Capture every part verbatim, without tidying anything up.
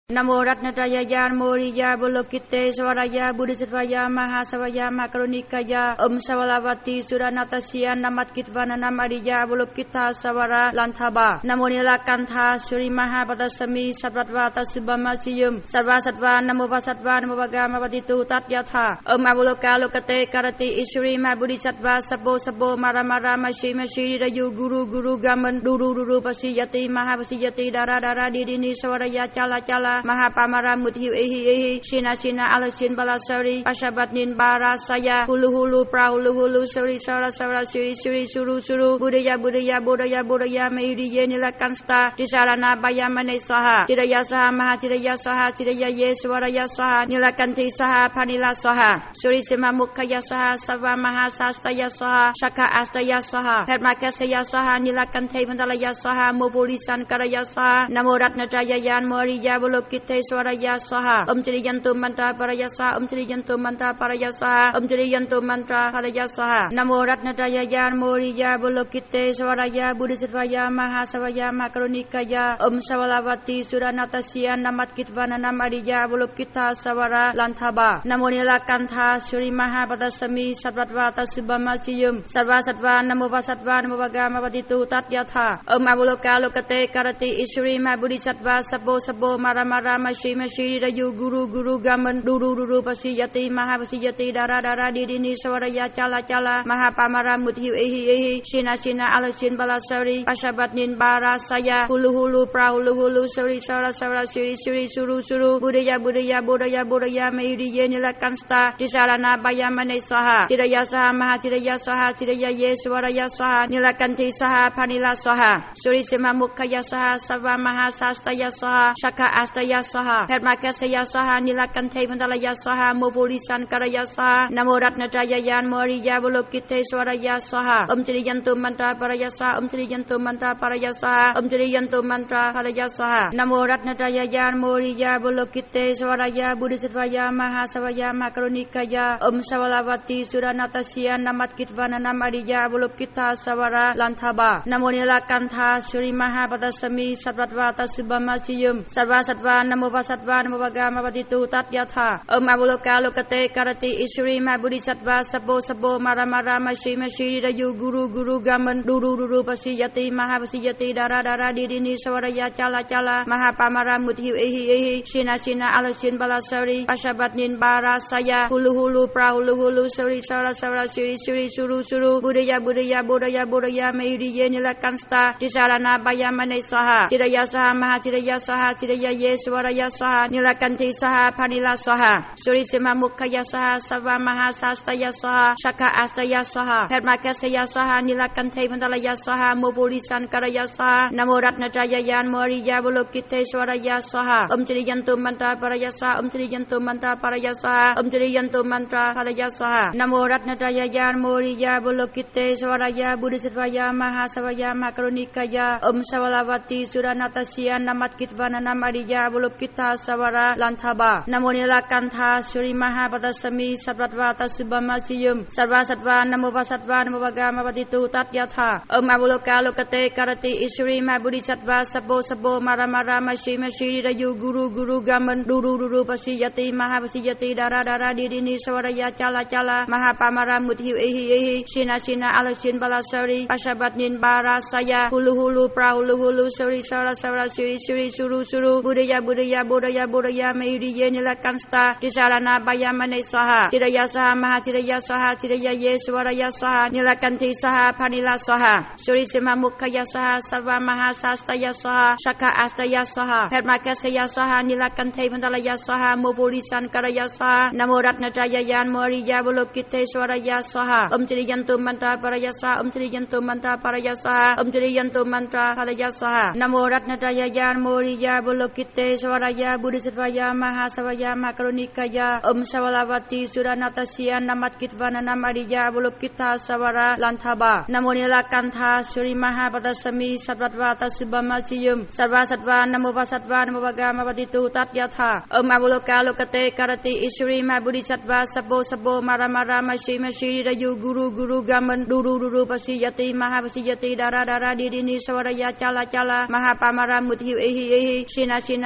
นะโมรัตนตรายญาณโมริยาบุโลกิเตสวรายาบุริสวายามหาสวายามากรุณิกายาอมสวลาวติสุรานาตเสียนามัดกิตวานานามาริยาบุโลกิตาสวราลันทบานะโมนิลากันธาสุริมหาปัตสมีสัตวัตวาตสุบามาสิยุมสัตวาสัตวานะโมปัสสัตวานะโมภะกามปฏิตุตัตยะธาอมอบุโลกาโลกเตกรติอิสุริมาบุริสัตวาสโบสโบมารามารามาชิมชิริรายุกุรุกุรุกามันดูรูดูรูปสิยติมหาปสิยติดาราดาราดีดินีสวรายาจาลาจาลามหาปามารามุทิวเอหิเอหิชินาชินาอัลชินบาลาสรีปัชบัตนินบาราสยาฮูลูฮูลูปราฮูลูฮูลูสรีสราสราสิริสิริสุรุสุรุบุริยาบุริยาบุริยาบุริยาเมริเยนิลกันสตาติสารนาบายามเนสหะติรยาสหมหาติรยาสหติรยาเยสวรยาสหนิลกันติสหพานิลาสหสุริสิมมุขยาสหสวามหาสาสตยาสหชักอัสตยาสหเพรมาคสยาสหนิลกันเทมันตลยาสหโมโพลิสันกรยาสหนะโมรัตนตรายญาณโมริยาบุโลกิเตสวรยาสหอมจริยันตุมันตราปรยาสาอมจริยันตุมันตราปรยาสาอมจริยันตุมันตราปรยาสานะโมรัตนตรายญาณโมริยาบุโลกิเตสวรายาบุริสวายามหาสวายามากรุณิกายาอมสวลาวติสุรานาตเสียนามัดกิตวานานามาริยาบุโลกิตาสวราลันทบานะโมนิลากันธาสุริมหาปัตสมีสัตวัตวาตสุบามาสิยุมสัตวาสัตวานะโมปัสสัตวานะโมภะกามปฏิตุตัตยะธาอมอบุโลกาโลกเตกรติอิสุริมาบุริสัตวาสโบสโบมารามารามาชิมชิริรายุกุรุกุรุกามันดูรูดูรูปสิยติมหาปสิยติดาราดาราดีดินีสวรยาจาลาจาลามหาปามารามุทิวเอหิเอหิชินาชินาอัลชินบาลาสรีปัชบัตนินบาราสยาฮูลูฮูลูปราฮูลูฮูลูสริสราสราสิริสิริสุรุสุรุบุริยาบุริยาบุริยาบุริยาเมริเยนิลกันสตาติสารนาบายามเนสหะติรยาสหมหาติรยาสหติรยาเยสวรยาสหนิลกันติสหพานิลาสหสุริสิมมุขยาสหสวามหาสาสตยาสหชักอัสตยาสหเพรมาคสยาสหนิลกันเทมันตลยาสหโมโพลิสันกรยาสหนะโมรัตนตรายญาณโมริยาบุโลกิเตสวรยาสหอมจริยันตุมันตราปรยาสหอมจริยันตุมันตราปรยาสหอมจริยันตุมันตราปรยาสหนะโมรัตนตรายญาณโมริยาบุโลกิเตสวรยาบุริสวายามหาสวายามากรุณิกายาอมสวลาวติสุรานาตเสียนามัดกิตวานานามาริยาบุโลกิตาสวราลันทบานะโมนิลากันธาสุริมหาปัตสมีสัตวัตวาตสุบามาสิยุมสัตวาสัตวานะโมปัสสัตวานะโมภะกามปฏิตุตัตยะธาอมอบุโลกาโลกเตกรติอิสุริมาบุริสัตวาสโบสโบมารามารามาชิมชิริรายุกุรุกุรุกามันดูรูดูรูปสิยติมหาปสิยติดาราดาราดีดินีสวรยาจาลาจาลามหาปามารามุทิวเอหิเอหิชินาชินาอัลชินบาลาสรีปัชบัตนินบาราสยาฮูลูฮูลูปราฮูลูฮูลูสริสราสราสิริสิริสุรุสุรุบุริยาบุริยาบุริยาบุริยาเมริเยนิลกันสตาติสารนาบายามเนสหะติรยาสหมหาติรยาสหติรยาเยสวรยาสหนิลกันติสหพานิลาสหสุริสิมมุขยาสหสวามหาสาสตยาสหชักอัสตยาสหเพรมาคสยาสหนิลกันเทมันตลยาสหโมโพลิสันกรยาสหนะโมรัตนตรายญาณโมริยาบุโลกิเตสวรยาสหอมจริยันตุมันตราปรยาสหอมจริยันตุมันตราปรยาสหอมจริยันตุมันตราปรยาสหนะโมรัตนตรายญาณโมริยาบุโลกิเตสวรยาบุริสวายามหาสวายามากรุณิกายาอมสวลาวติสุรานาตเสียนามัดกิตวานานามาริยาบุโลกิตาสวราลันทบานะโมนิลากันธาสุริมหาปัตสมีสัตวัตวาตสุบามาสิยุมสัตวาสัตวานะโมปัสสัตวานะโมภะกามปฏิตุตัตยะธาอมอบุโลกาโลกเตกรติอิสุริมาบุริสัตวาสโบสโบมารามารามาชิมชิริรายุกุรุกุรุกามันดูรูดูรูปสิยติมหาปสิยติดาราดาราดีดินีสวรยาจาลาจาลามหาปามารามุทิวเอหิเอหิชินาชินาอัลชินบาลาสรีปัชบัตนินบาราสยาฮูลูฮูลูปราฮูลูฮูลูสริสราสราสิริสิริสุรุสุรุบุริยาบุริยาบุริยาบุริยาเมริเยนิลกันสตาติสารนาบายามเนสหะติรยาสหมหาติรยาสหติรยาเยสวรยาสหนิลกันติสหพานิลาสหสุริสิมมุขยาสหสวามหาสาสตยาสหชักอัสตยาสหเพรมาคสยาสหนิลกันเทมันตลยาสหโมโพลิสันกรยาสหนะโมรัตนตรายญาณโมริยาบุโลกิเตสวรยาสหอมจริยันตุมันตราปรยาสหอมจริยันตุมันตราปรยาสหอมจริยันตุมันตราปรยาสหนะโมรัตนตรายญาณโมริยาบุโลกิเตสวรยาบุริสวายามหาสวายามากรุณิกายาอมสวลาวติสุรานาตเสียนามัดกิตวานานามาริยาบุโลกิตาสวราลันทบานะโมนิลากันธาสุริมหาปัตสมีสัตวัตวาตสุบามาสิยุมสัตวาสัตวานะโมปัสสัตวานะโมภะกามปฏิตุตัตยะธาอมอบุโลกาโลกเตกรติอิสุริมาบุริสัตวาสโบสโบมารามารามาชิมชิริรายุกุรุกุรุกามันดูรูดูรูปสิยติมหาปสิยติดาราดาราดีดินีสวรยาจาลาจาลามหาปามารามุทิวเอหิเอหิชินาชินา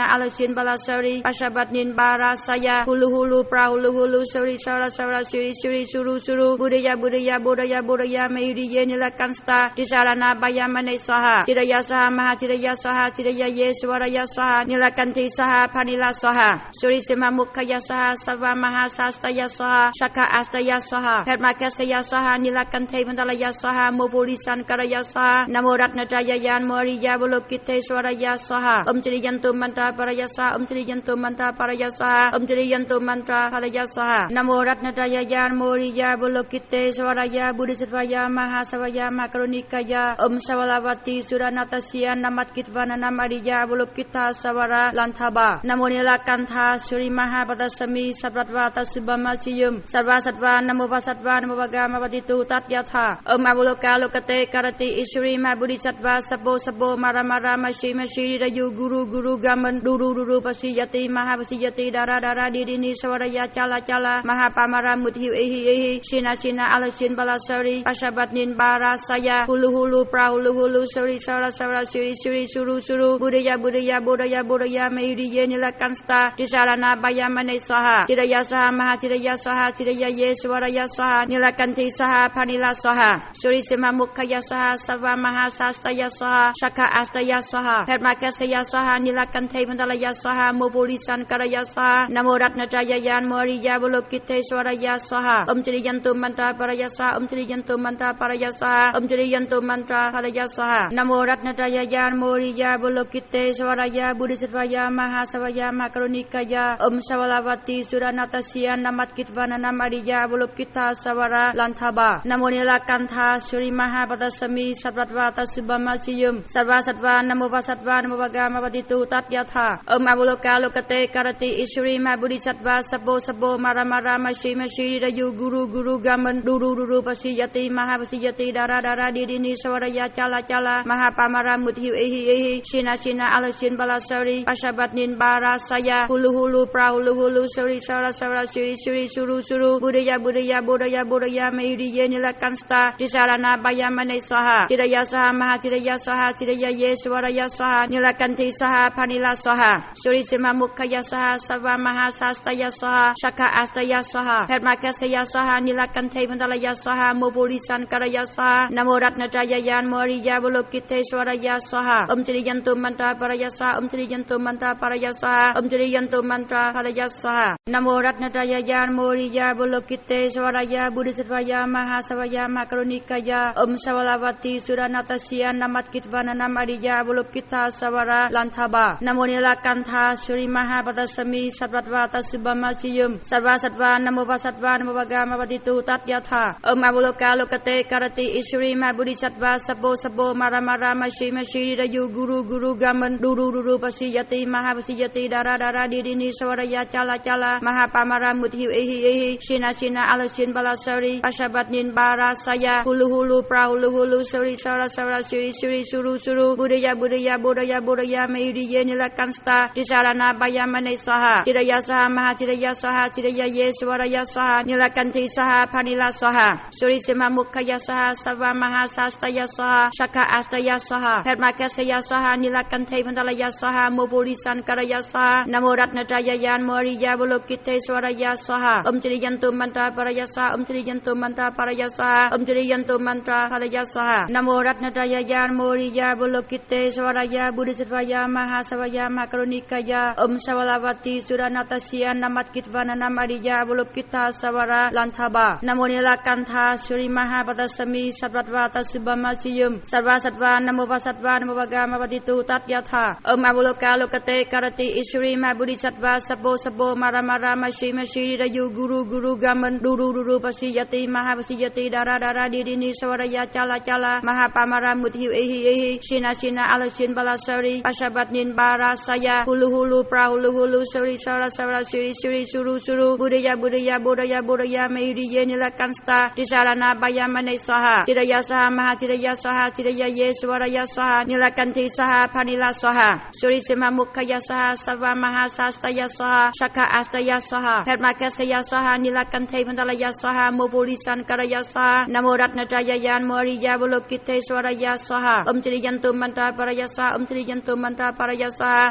ala shin bala sari ashabat nin bara saya hulu hulu pra hulu hulu suri sara sara siri siri suru suru budaya budaya budaya budaya meiriye nilakan sta disarana bayamane saha tidaya saha maha tidaya saha tidaya yeswaraya saha nilakan ti saha panila saha suri sima mukhaya saha sarva maha sastaya saha shaka astaya saha permakasaya saha nilakan te mandalaya saha movulisan karaya saha namo ratna jaya yan moriya bolokite swaraya saha om triyantu mantra paraya saha om triyantu mantra paraya saha om triyantu mantra paraya saha namo ratna jaya yan moriya bolokite swaraya buddhistvaya mahasavaya makarunikaya om sawalavati suranatasiya namat kitvana namariya bolokita sawara lantaba namo nilakantha suri mahapadasami satvatvata subhamasiyum sarva satva namo vasatva namo vagama vaditu tatyatha om avoloka lokate karati isuri ma buddhisatva sabo sabo maramara mashi mashi rayu guru guru gaman duru duru pasiyati mahapasiyati dara dara didini sawaraya cala cala mahapamara mudhiu ehi ehi sina sina alasin balasari ashabat nin bara saya hulu hulu pra hulu hulu suri sara sara siri siri suru suru budaya budaya budaya budaya meiriye nilakan sta disarana bayamane saha tidaya saha maha tidaya saha tidaya yeswaraya saha nilakan ti saha panila saha suri sima mukhaya saha sarva maha sastaya saha shaka astaya saha permakasaya saha nilakan te mandalaya saha movulisan karaya saha namo ratna jaya yan moriya bolokite swaraya saha om triyantu mantra paraya saha om triyantu mantra paraya saha om triyantu mantra paraya saha namo ratna jaya yan moriya bolokite swaraya buddhistvaya mahasavaya makarunikaya om sawalavati suranatasiya namat kitvana namariya bolokita sawara lantaba namo nilakantha suri mahapadasami satvatvata subhamasiyum sarva satva namo vasatva namo vagama vaditu tatyatha om avoloka lokate karati isuri ma buddhisatva sabo sabo maramara mashi mashi rayu guru guru gaman duru duru pasiyati mahapasiyati dara dara didini sawaraya cala cala mahapamara mudhiu ehi ehi sina sina alasin balasari ashabat nin bara saya hulu hulu pra hulu hulu suri sara sara siri siri suru suru budaya budaya budaya budaya meiriye nilakan sta disarana bayamane saha tidaya saha maha tidaya saha tidaya yeswaraya saha nilakan ti saha panila saha suri sima mukhaya saha sarva maha sastaya saha shaka astaya saha permakasaya saha nilakan te mandalaya saha movulisan karaya saha namo ratna jaya yan moriya bolokite swaraya saha om triyantu mantra paraya saha om triyantu mantra paraya saha om triyantu mantra paraya saha namo ratna jaya yan moriya bolokite swaraya buddhistvaya mahasavaya makarunikaya om sawalavati suranatasiya namat kitvana namariya bolokita sawara lantaba namo nilakantha suri mahapadasami satvatvata subhamasiyum sarva satva namo vasatva namo vagama vaditu tatyatha om avoloka lokate karati isuri ma buddhisatva sabo sabo maramara mashi mashi rayu guru guru gaman duru duru pasiyati mahapasiyati dara dara didini sawaraya cala cala mahapamara mudhiu ehi ehi sina sina alasin balasari ashabat nin bara saya hulu hulu pra hulu hulu suri sara sara siri siri suru suru budaya budaya budaya budaya meiriye nilakan sta disarana bayamane saha tidaya saha maha tidaya saha tidaya yeswaraya saha nilakan ti saha panila saha suri sima mukhaya saha sarva maha sastaya saha shaka astaya saha permakasaya saha nilakan te mandalaya saha movulisan karaya saha namo ratna jaya yan moriya bolokite swaraya saha om triyantu mantra paraya saha om triyantu mantra paraya saha om triyantu mantra paraya saha namo ratna jaya yan moriya bolokite swaraya buddhistvaya mahasavaya makarunikaya om sawalavati suranatasiya namat kitvana namariya bolokita sawara lantaba namo nilakantha suri mahapadasami satvatvata subhamasiyum sarva satva namo vasatva namo vagama vaditu tatyatha om avoloka lokate karati isuri ma buddhisatva sabo sabo maramara mashi mashi rayu guru guru gaman duru duru pasiyati mahapasiyati dara dara didini sawaraya cala cala mahapamara mudhiu ehi ehi sina sina alasin balasari ashabat nin bara saya hulu hulu pra hulu hulu suri sara sara siri siri suru suru budaya budaya budaya budaya meiriye nilakan sta disarana bayamane saha tidaya saha maha tidaya saha tidaya yeswaraya saha nilakan ti saha panila saha suri sima mukhaya saha sarva maha sastaya saha shaka astaya saha permakasaya saha nilakan te mandalaya saha movulisan karaya saha namo ratna jaya yan moriya bolokite swaraya saha om triyantu mantra paraya saha om triyantu mantra paraya saha om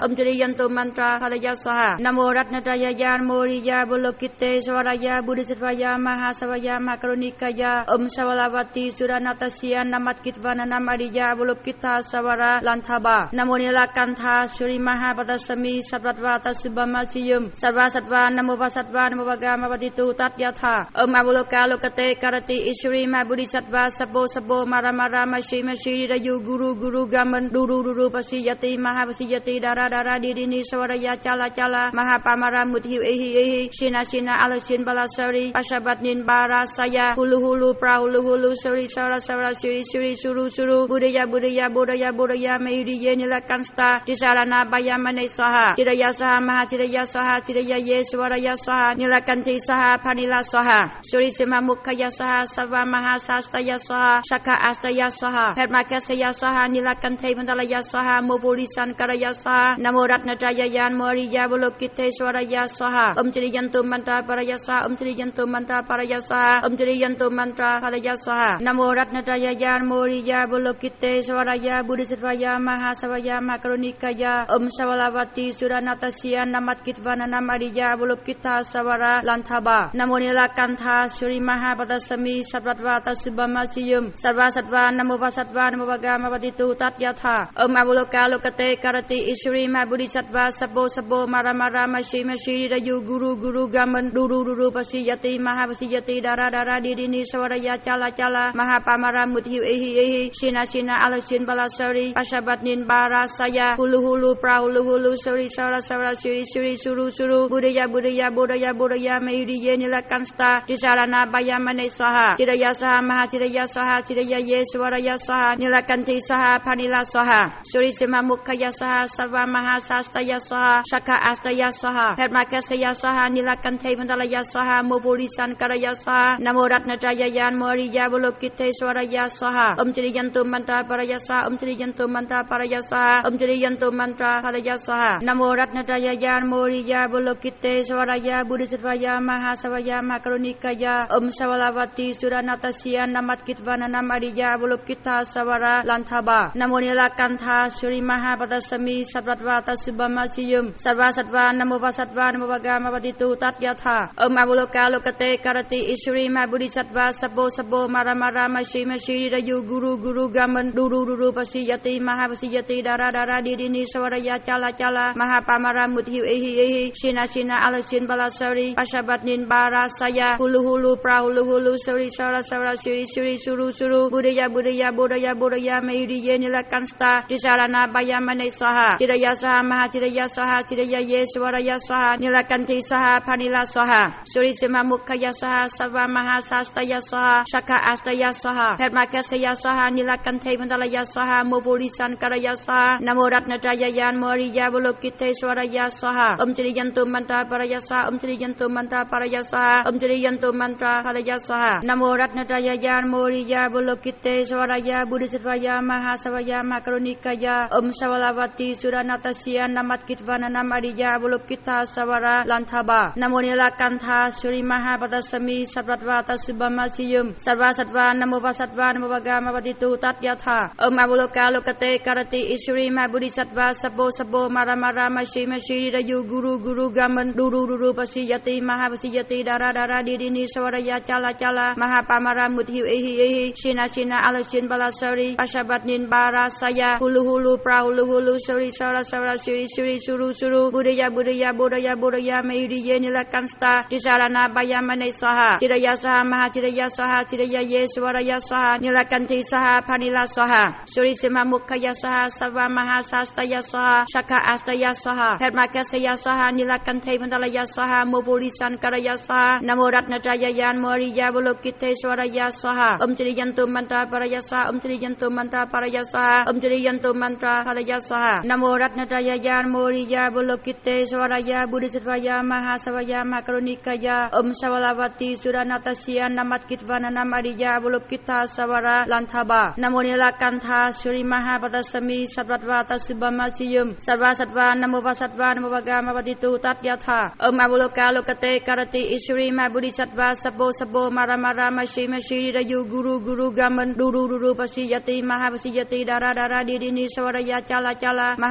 Om Triyanto Mantra Halaya Swaha Namo Ratnataya Moriya Bolokite Swaraya Buddhistvaya Mahasavaya Makarunikaya Om Sawalavati Suranatasya Namat Kitvana Namariya Bolokita Sawara Lantaba Namo Nilakantha Suri Mahapatasami Satvatvata Subhamasiyum Sarva Satva Namo Vasatva Namo Vagama Vaditu Tatyatha Om Avoloka Lokate Karati Ishuri Mahabodhisattva Sabo Sabo Maramara Mashi Mashi Rayu Guru Guru Gaman Duru Duru Pasiyati Mahavasiyati Dara Dara Didini Sawaraya Chala Chala Mahapamara Mudhi Ehi Ehi Shina Shina Alashin Balasari Pashabatnin Bara Saya Hulu Hulu Prahulu Hulu Suri Sara Sara Siri Siri Suru Suru Budaya Budaya Budaya Budaya Mehiriye Nilakansta Tisarana Bayamane Saha Tiraya Saha Mahatiraya Saha Tiraya Yeswaraya Saha Nilakanti Saha Panila Saha Suri Sima Mukhaya Saha Sava Mahasastaya Saha Shaka Astaya Saha Padmakasaya Saha Nilakante Mandalaya Saha Movulisan Karaya Saha Namo Ratnataya Yan Moriya Bolokite Swaraya Saha Om Triyanto Mantra Paraya Saha Om Triyanto Mantra Paraya Saha Om Triyanto Mantra Halaya Saha Namo Ratnataya Yan Moriya Bolokite Swaraya Buddhistvaya Mahasavaya Makarunikaya Om Sawalavati Suranatasya Namat Kitvana Namariya Bolokita Sawara Lantaba Namo Nilakantha Suri Mahapatasami Satvatvata Subhamasiyum Sarva Satva Namo Vasatva Namo Vagama Vaditu Tatyatha Om Avoloka Lokate Karati Ishuri Mahabodhisattva Sabo Sabo Maramara Mashi Mashi Rayu Guru Guru Gaman Duru Duru Pasiyati Mahavasiyati Dara Dara Didini Sawaraya Chala Chala Mahapamara Mudhi Ehi Ehi Shina Shina Alashin Balasari Pashabatnin Bara Saya Hulu Hulu Prahulu Hulu Suri Sara Sara Siri Siri Suru Suru Budaya Budaya Budaya Budaya Mehiriye Nilakansta Tisarana Bayamane Saha Tiraya Saha Mahatiraya Saha Tiraya Yeswaraya Saha Nilakanti Saha Panila Saha Suri Sima Mukhaya Saha Sava Mahasastaya Saha Shaka Astaya Saha Padmakasaya Saha Nilakante Mandalaya Saha Movulisan Karaya Saha Namo Ratnataya Yan Moriya Bolokite Swaraya Saha Om Triyanto Mantra Paraya Saha Om Triyanto Mantra Paraya Saha Om Triyanto Mantra Halaya Saha Namo Ratnataya Yan Moriya Bolokite Swaraya Buddhistvaya Mahasavaya Makarunikaya Om Sawalavati Suranatasya Namat Kitvana Namariya Bolokita Sawara Lantaba Namo Nilakantha Suri Mahapatasami Satvatvata Subhamasiyum Sarva Satva Namo Vasatva Namo Vagama Vaditu Tatyatha Om Avoloka Lokate Karati Ishuri Mahabodhisattva Sabo Sabo Maramara Mashi Mashi Rayu Guru Guru Gaman Duru Duru Pasiyati Mahavasiyati Dara Dara Didini Sawaraya Chala Chala Mahapamara Mudhi Ehi Ehi Shina Shina Alashin Balasari Pashabatnin Bara Saya Hulu Hulu Prahulu Hulu Suri Sara Sara Siri Siri Suru Suru Budaya Budaya Budaya Budaya Mehiriye Nilakansta Tisarana Bayamane Saha Tiraya Saha Mahatiraya Saha Tiraya Yeswaraya Saha Nilakanti Saha Panila Saha Suri Sima Mukhaya Saha Sava Mahasastaya Saha Shaka Astaya Saha Padmakasaya Saha Nilakante Mandalaya Saha Movulisan Karaya Saha Namo Ratnataya Yan Moriya Bolokite Swaraya Saha Om Triyanto Mantra Paraya Saha Om Triyanto Mantra Paraya Saha Om Triyanto Mantra Halaya Saha Namo Ratnataya Yan Moriya Bolokite Swaraya Buddhistvaya Mahasavaya Makarunikaya Om Sawalavati Suranatasya Namat Kitvana Namariya Bolokita Sawara Lantaba Namo Nilakantha Suri Mahapatasami Satvatvata Subhamasiyum Sarva Satva Namo Vasatva Namo Vagama Vaditu Tatyatha Om Avoloka Lokate Karati Ishuri Mahabodhisattva Sabo Sabo Maramara Mashi Mashi Rayu Guru Guru Gaman Duru Duru Pasiyati Mahavasiyati Dara Dara Didini Sawaraya Chala Chala Mahapamara Mudhi Ehi Ehi Shina Shina Alashin Balasari Pashabatnin Bara Saya Hulu Hulu Prahulu Hulu Suri Sara Sara Siri Siri Suru Suru Budaya Budaya Budaya Budaya Mehiriye Nilakansta Tisarana Bayamane Saha Tiraya Saha Mahatiraya Saha Tiraya Yeswaraya Saha Nilakanti Saha Panila Saha Suri Sima Mukhaya Saha Sava Mahasastaya Saha Shaka Astaya Saha Padmakasaya Saha Nilakante Mandalaya Saha Movulisan Karaya Saha Namo Ratnataya Yan Moriya Bolokite Swaraya Saha Om Triyanto Mantra Paraya Saha Om Triyanto Mantra Paraya Saha Om Triyanto Mantra Halaya Saha Namo Ratnataya Yan Moriya Bolokite Swaraya Buddhistvaya Mahasavaya Makarunikaya Om Sawalavati Suranatasya Namat Kitvana Namariya Bolokita Sawara Lantaba Namo Nilakantha Suri Mahapatasami Satvatvata Subhamasiyum Sarva Satva Namo Vasatva Namo Vagama Vaditu Tatyatha Om Avoloka Lokate Karati Ishuri Mahabodhisattva Sabo Sabo Maramara Mashi Mashi Rayu Guru Guru Gaman Duru Duru Pasiyati Mahavasiyati Dara Dara Didini Sawaraya Chala Chala Mahapamara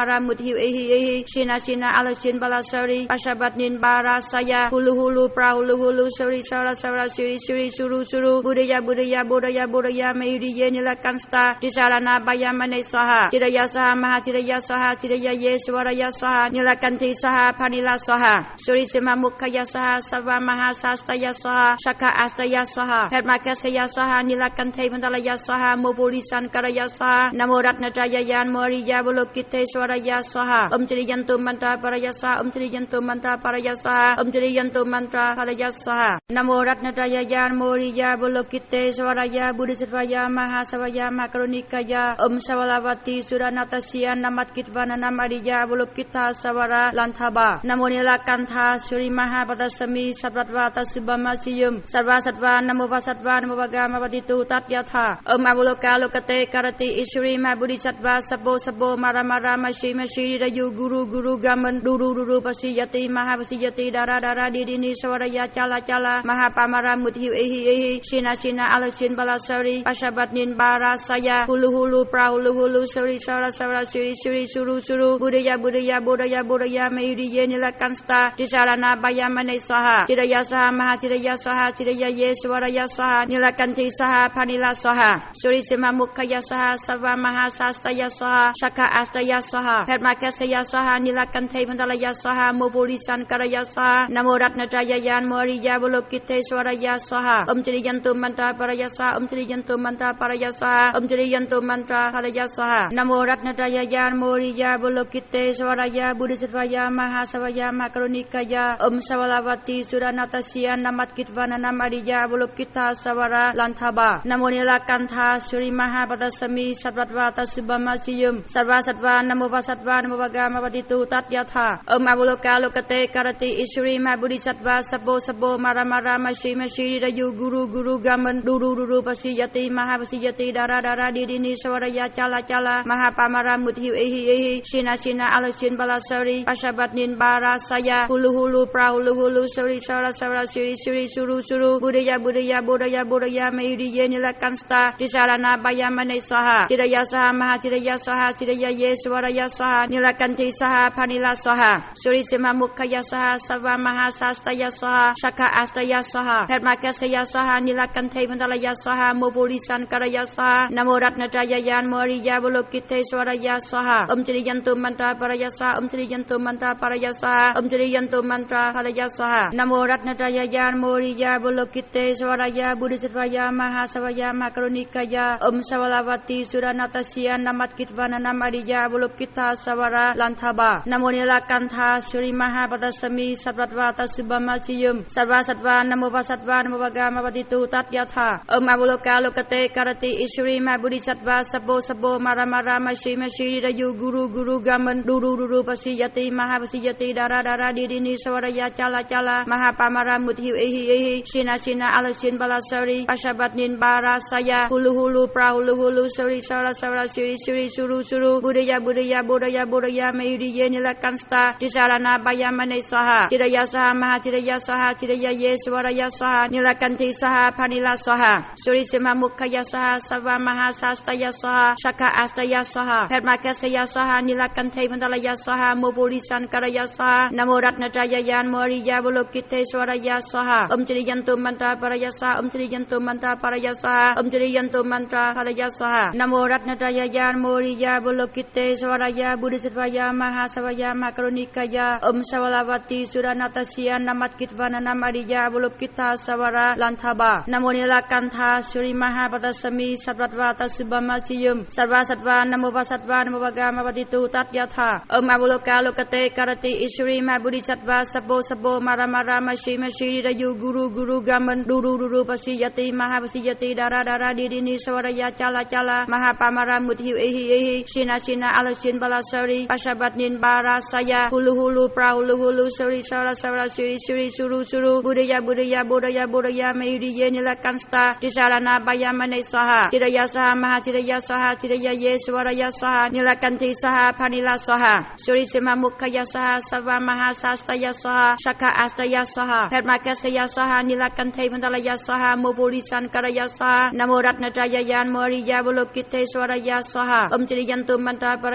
รามุทิวเอหิเอหิชินาชินาอัลชินบาลาสรีปัชบัตนินบาราสยาฮูลูฮูลูปราฮูลูฮูลูสรีสาราสาราสิริสิริสุรุสุรุบุริยาบุริยาบุริยาบุริยาเมริเยนิลกันสตาดิสารนาบายามเนสหะจิรยาสหมหาจิรยาสหจิรยาเยสวรยาสหนิลกันติสหพานิลาสหสุริสิมามุขยาสหสัพมหาสัสตยาสหชักอัสตยาสหเพตมาคสยาสหนิลกันเทมันตลยาสหโมบุริสันกรยาสหนโมรัตนจายยานมริยาบุโลกิเตสวรยาสหอมจริยันตุมันตาปรยาสหอมจริยันตุมันตาปรยาสหอมจริยันตุมันตาปรยาสหนโมรัตนจายยานมริยาบุโลกิเตสวรยาบุริสวายามหาสวายามกรุณิกายาอมสวลาวติสุรานาตเสียนามัดกิตวานานามาริยาบุโลกิตาสวราลันทบานโมนิลากันทาสุริมหาปัตสมีสัพพวาตัสบามาสิยมสัพพสัตวานโมปัสสัตวานโมวกามปฏิตุตัตยถาอมอบุโลกาโลกเตกรติอิสุริมาบุริสัตวาสโบสโบมารามารามชิมชิริรายุกุรุกุรุกามันดูรูดูรูปสิยติมหาปสิยติดาราดาราดีดินิสวรยาจาลาจาลามหาปามารามุทิวเอหิเอหิชินาชินาอัลชินบาลาสรีปัชบัตนินบาราสยาฮูลูฮูลูปราฮูลูฮูลูสริสาราสาราสิริสิริสุรุสุรุบุริยาบุริยาบุริยาบุริยาเมริเยนิลกันสตาดิสารนาบายามเนสหะจิรยาสหมหาจิรยาสหจิรยาเยสวรยาสหนิลกันติสหพานิลาสหสุริสิมามุขยาสหสัพมหาสัสตยาสหชักอัสตยาสหเพตมาคสยาสหนิลกันเทมันตลยาสหโมบุริสันกรยาสหนโมรัตนจายยานมริยาบุโลกิเตสวรยาสหอมจริยันตุมันตาปรยาสหอมจริยันตุมันตาปรยาสหอมจริยันตุมันตาภรยาสหนโมรัตนจายยานมริยาบุโลกิเตสวรยาบุริสวายามหาสวายามกรุณิกายาอมสวลาวติสุรานาตเสียนามัดกิตวานานามาริยาบุโลกิตาสวราลันทบานโมนิลากันทาสุริมหาปัตสมีสัพพวาตัสบามาสิยมสัพพสัตวานโมปัสสัตวานโมวกามปฏิตุตัตยถาอมอบุโลกาโลกเตกรติอิสุริมาบุริสัตวาสโบสโบมารามารามชิมชิริรายุกุรุกุรุกามันดูรูดูรูปสิยติมหาปสิยติดาราดาราดีดินิสวรยาจาลาจาลามหาปามารามุทิวเอหิเอหิชินาชินาอัลชินบาลาสรีปัชบัตนินบาราสยาฮูลูฮูลูปราฮูลูฮูลูสริสาราสาราสิริสิริสุรุสุรุบุริยาบุริยาบุริยาบุริยาเมริเยนิลกันสตาดิสารนาบายามเนสหะจิรยาสหมหาจิรยาสหจิรยาเยสวรยาสหนิลกันติสหพานิลาสหสุริสิมามุขยาสหสัพมหาสัสตยาสหชักอัสตยาสหเพตมาคสยาสหนิลกันเทมันตลยาสหโมบุริสันกรยาสหนโมรัตนจายยานมริยาบุโลกิเตสวรยาสหอมจริยันตุมันตาปรยาสหอมจริยันตุมันตาปรยาสหอมจริยันตุมันตาภรยาสหนโมรัตนจายยานมริยาบุโลกิเตสวรยาบุริสวายามหาสวายามกรุณิกายาอมสวลาวติสุรานาตเสียนามัดกิตวานานามาริยาบุโลกิตาสวราลันทบานโมนิลากันทาสุริมหาปัตสมีสัพพวาตัสบามาสิยมสัพพสัตวานโมปัสสัตวานโมวกามปฏิตุตัตยถาอมอบุโลกาโลกเตกรติอิสุริมาบุริสัตวาสโบสโบมารามารามชิมชิริรายุกุรุกุรุกามันดูรูดูรูปสิยติมหาปสิยติดาราดาราดีดินิสวรยาจาลาจาลามหาปามารามุทิวเอหิเอหิชินาชินาอัลชินบาลาสรีปัชบัตนินบาราสยาฮูลูฮูลูปราฮูลูฮูลูสริสาราสาราสิริสิริสุรุสุรุบุริยาบุริยาบุริยาบุริยาเมริเยนิลกันสตาดิสารนาบายามเนสหะจิรยาสหมหาจิรยาสหจิรยาเยสวรยาสหนิลกันติสหพานิลาสหสุริสิมามุขยาสหสัพมหาสัสตยาสหชักอัสตยาสหเพตมาคสยาสหนิลกันเทมันตลยาสหโมบุริสันกรยาสหนโมรัตนจายยานมริยาบุโลกิเตสวรยาสหอมจริยันตุมันตาปรยาสหอมจริยันตุมันตาปรยาสหอมจริยันตุมันตาภรยาสหนโมรัตนจายยานมริยาบุโลกิเตสวรยาบุริสวายามหาสวายามกรุณิกายาอมสวลาวติสุรานาตเสียนามัดกิตวานานามาริยาบุโลกิตาสวราลันทบานโมนิลากันทาสุริมหาปัตสมีสัพพวาตัสบามาสิยมสัพพสัตวานโมปัสสัตวานโมวกามปฏิตุตัตยถาอมอบุโลกาโลกเตกรติอิสุริมาบุริสัตวาสโบสโบมารามารามชิมชิริรายุกุรุกุรุกามันดูรูดูรูปสิยติมหาปสิยติดาราดาราดีดินิสวรยาจาลาจาลามหาปามารามุทิวเอหิเอหิชินาชินาอัลชินบาลาสรีปัชบัตนินบาราสยาฮูลูฮูลูปราฮูลูฮูลูสริสาราสาราสิริสิริสุรุสุรุบุริยาบุริยาบุริยาบุริยาเมริเยนิลกันสตาดิสารนาบายามเนสหะจิรยาสหมหาจิรยาสหจิรยาเยสวรยาสหนิลกันติสหพานิลาสหสุริสิมามุขยาสหสัพมหาสัสตยาสหชักอัสตยาสหเพตมาคสยาสหนิลกันเทมันตลยาสหโมบุริสันกรยาสหนโมรัตนจายยานมริยาบุโลกิเตสวรยาสหอมจริยันตุมันตาปรยาสหอ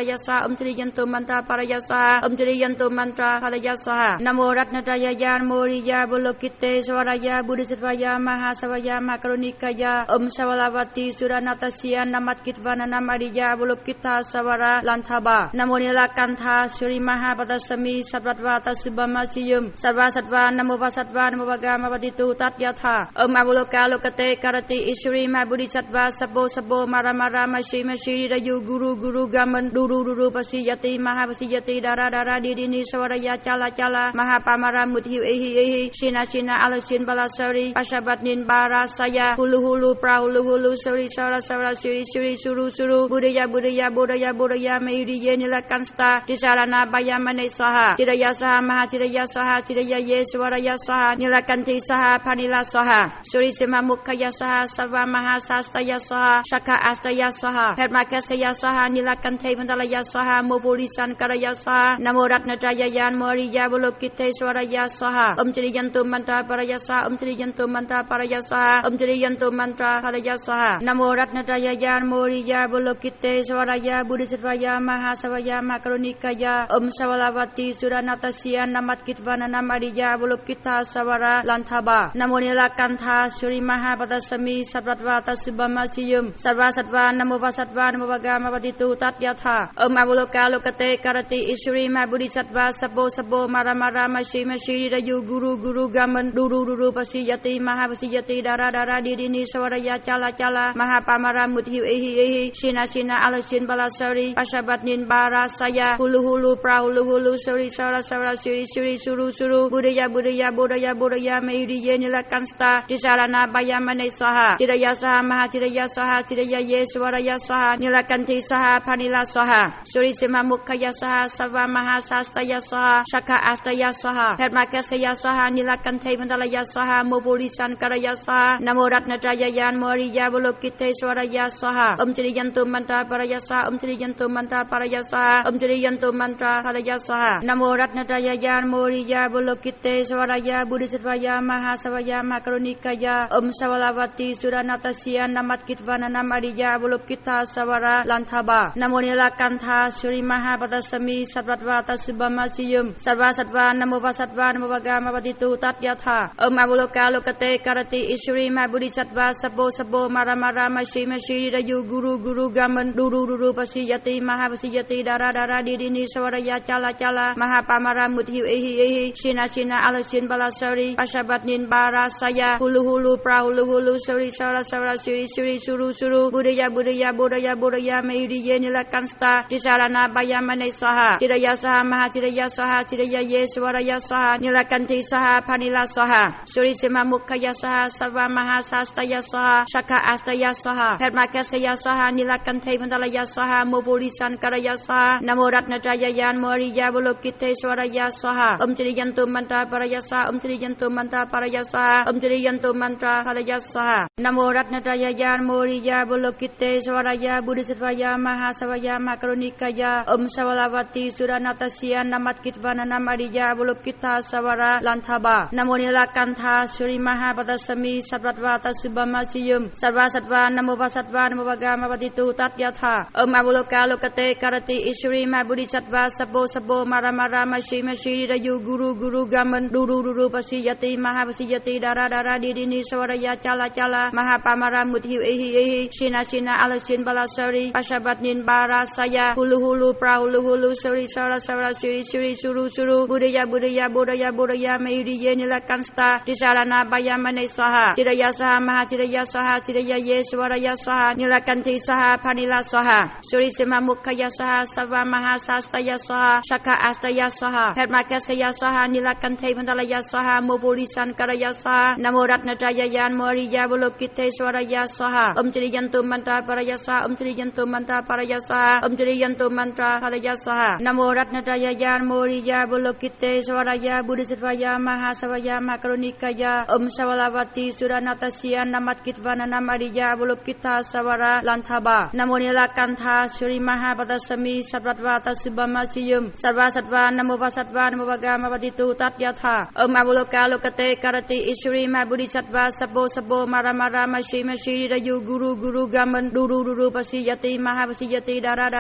อมจริยันตุมันตาปารยาสหอมจริยันตุมันตาภรยาสหนะโมรัตนตรายายานโมริยาบุโลกิเตสวรายาบุริสวายามหาสวายามากรุณิกายาอมสวลาวติสุรานาตเสียนามัตกิตวานานามาริยาบุโลกิตาสวราลันทบานะโมนิลากันทาสุริมหาปัตสมิสัตวัตวาตสุบามาสิยมสัตวาสัตวานะโมปัสสัตวานะโมปะกามปฏิตุตัตยะธาอมบุโลกาโลกเตกรติอิสุริมาบุริสัตวาสโบสโบมารามารามาชิมชิริรายุกุรุกุรุกัมมันดูรูดูรูปสิยติมหาปสิยติดาราดาราดีดินีสวรยาจาลาจาลามหาปามารามุทิเอหิเอหิชินาชินาอัลชินบาลาสรีปัชบัตนินบาราสยาฮูลูฮูลูปราฮูลูฮูลูสริสวรสวรสิริสิริสุรุสุรุบุริยาบุริยาบุริยาบุริยาเมริเยนิลกันสตาติสารนาบายามเนสหะติรยาสหมหาติรยาสหติรยาเยสวรยาสหนิลกันติสหพานิลาสหสุริสิมามุขยาสหสวามหาสาสตยาสหชักอัสตยาสหเพตมาแคสยาสหนิลกันเทพันตลยาสหโมโพลิสันกรยาสหนะโมรัตนตรายายานโมริยาบุโลกิเตสวรยาสหอมจริยันตุมันตาปารยาสหอมจริยันตุมันตาปารยาสหอมจริยันตุมันตาภรยาสหนะโมรัตนตรายายานโมริยาบุโลกิเตสวรยาบุริสวายามหาสวายามากรุณิกายาอมสวลาวติสุรานาตเสียนามัตกิตวานานามาริยาบุโลกิตาสวราลันทบานะโมนิลากันทาสุริมหาปัตสมิสัตวัตวาตสุบามาสิยมสัตวาสัตวานะโมปัสสัตวานะโมปะกามปฏิตุตัตยะธาอมบุโลกาโลกเตกรติอิสุริมาบุริสัตวาสโบสโบมารามารามาชิมชิริรายุกุรุกุรุกัมมันดูรูดูรูปสิยติมหาปสิยติดาราดาราดีดินีสวรยาจาลาจาลามหาปามารามุทิเอหิเอหิชินาชินาอัลชินบาลาสรีปัชบัตนินบาราสยาฮูลูฮูลูปราฮูลูฮูลูสริสวรสวรสิริสิริสุรุสุรุบุริยาบุริยาบุริยาบุริยาเมริเยนิลกันสตาติสารนาบายามเนสหะติรยาสหมหาติรยาสหติรยาเยสวรยาสหนิลกันติสหพานิลาสหสุริสิมามุขยาสหสวามหาสาสตยาสหชักอัสตยาสหเพตมาแคสยาสหนิลกันเทพันตลยาสหโมโพลิสันกรยาสหนะโมรัตนตรายายานโมริยาบุโลกิเตสวรยาสหอมจริยันตุมันตาปารยาสหอมจริยันตุมันตาปารยาสหอมจริยันตุมันตาภรยาสหนะโมรัตนตรายายานโมริยาบุโลกิเตสวรยาบุริสวายามหาสวายามากรุณิกายาอมสวลาวติสุรานาตเสียนามัตกิตวานานามาริยาบุโลกิตาสวราลันทบานะโมนิลากันทาสุริมหาปัตสมิสัตวัตวาตสุบามาสิยมสัตวาสัตวานะโมปัสสัตวานะโมปะกามปฏิตุตัตยะธาอมบุโลกาโลกเตกรติอิสุริมาบุริสัตวาสโบสโบมารามารามาชิมชิริรายุกุรุกุรุกัมมันดูรูดูรูปสิยติมหาปสิยติดาราดาราดีดินีสวรยาจาลาจาลามหาปามารามุทิเอหิเอหิชินาชินาอัลชินบาลาสรีปัชบัตนินบาราสยาฮูลูฮูลูปราฮูลูฮูลูสริสวรสวรสิริสิริสุรุสุรุบุริยาบุริยาบุริยาบุริยาเมริเยนิลกันสตาติสารนาบายามเนสหะติรยาสหมหาติรยาสหติรยาเยสวรยาสหนิลกันติสหพานิลาสหสุริสิมามุขยาสหสวามหาสาสตยาสหชักอัสตยาสหเพตมาแคสยาสหนิลกันเทพันตลยาสหโมโพลิสันกรยาสหนะโมรัตนตรายายานโมริยาบุโลกิเตสวรยาสหอมจริยันตุมันตาปารยาสหอมจริยันตุมันตาปารยาสหอมจริยันตุมันตาภรยาสหนะโมรัตนตรายายานโมริยาบุโลกิเตสวรยาบุริสวายามหาสวายามากรุณิกายาอมสวลาวติสุรานาตเสียนามัตกิตวานานามาริยาบุโลกิตาสวราลันทบานะโมนิลากันทาสุริมหาปัตสมิสัตวัตวาตสุบามาสิยมสัตวาสัตวานะโมปัสสัตวานะโมปะกามปฏิตุตัตยะธาอมบุโลกาโลกเตกรติอิสุริมาบุริสัตวาสโบสโบมารามารามาชิมชิริรายุกุรุกุรุกัมมันดูรูดูรูปสิยติมหาปสิยติดาราดาราดีดินีสวรยาจาลาจาลามหาปามารามุทิเอหิเอหิชินาชินาอัลชินบาลาสรีปัชบัตนินบาราสยาฮูลูฮูลูปราฮูลูฮูลูสริสวรสวรสิริสิริสุรุสุรุบุริยาบุริยาบุริยาบุริยาเมริเยนิลกันสตาติสารนาบายามเนสหะติรยาสหมหาติรยาสหติรยาเยสวรยาสหนิลกันติสหพานิลาสหสุริสิมามุขยาสหสวามหาสาสตยาสหชักอัสตยาสหเพตมาแคสยาสหนิลกันเทพันตลยาสหโมโพลิสันกรยาสหนะโมรัตนตรายายานโมริยาบุโลกิเตสวรยาสหอมจริยันตุมันตาปารยาสหอมจริยันตุมันตาปารยาสหอมจริยันตุมันตาภรยาสหนะโมรัตนตรายายานโมริยาบุโลกิเตสวรยาบุริสวายามหาสวายามากรุณิกายาอมสวลาวติสุรานาตเสียนามัตกิตวานานามาริยาบุโลกิตาสวราลันทบานะโมนิลากันทาสุริมหาปัตสมิสัตวัตวาตสุบามาสิยมสัตวาสัตวานะโมปัสสัตวานะโมปะกามปฏิตุตัตยะธาอมบุโลกาโลกเตกรติอิสุริมาบุริสัตวาสโบสโบมารามารามาชิมชิริรายุกุรุกุรุกัมมันดูรูดูรูปสิยติมหาปสิยติดาราดาราดีดิ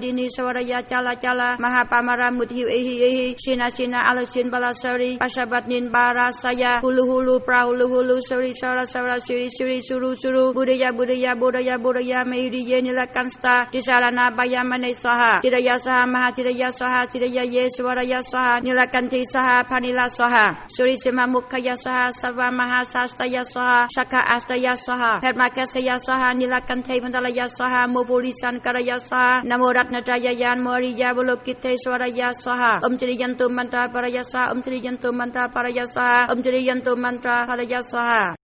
Dini Sawaraya Cala Cala Mahapamara Mudhi Ehi Ehi Sina Sina Alasin Balasari Pasabatnin Barasaya Hulu Hulu Prahulu Hulu Suri Sara Sara Siri Suri Suru Suru Budaya Budaya Budaya Budaya Mehiriye Nilakansta Disarana Bayamane Saha Tidaya Saha Mahatidaya Saha Tidaya Yeswaraya Saha Nilakanti Saha Panila Saha Suri Sima Mukhaya Saha Sava Mahasastaya Saha Shaka Astaya Saha Hermakasaya Saha Nilakante Mandalaya Saha Muvulisan Karaya Saha Namo Ratnataya Yan Moriya Bulokite Swaraya Saha Om Triyantu Mantra Paraya Saha Om Triyantu Mantra Paraya Saha Om Triyantu Mantra Paraya Saha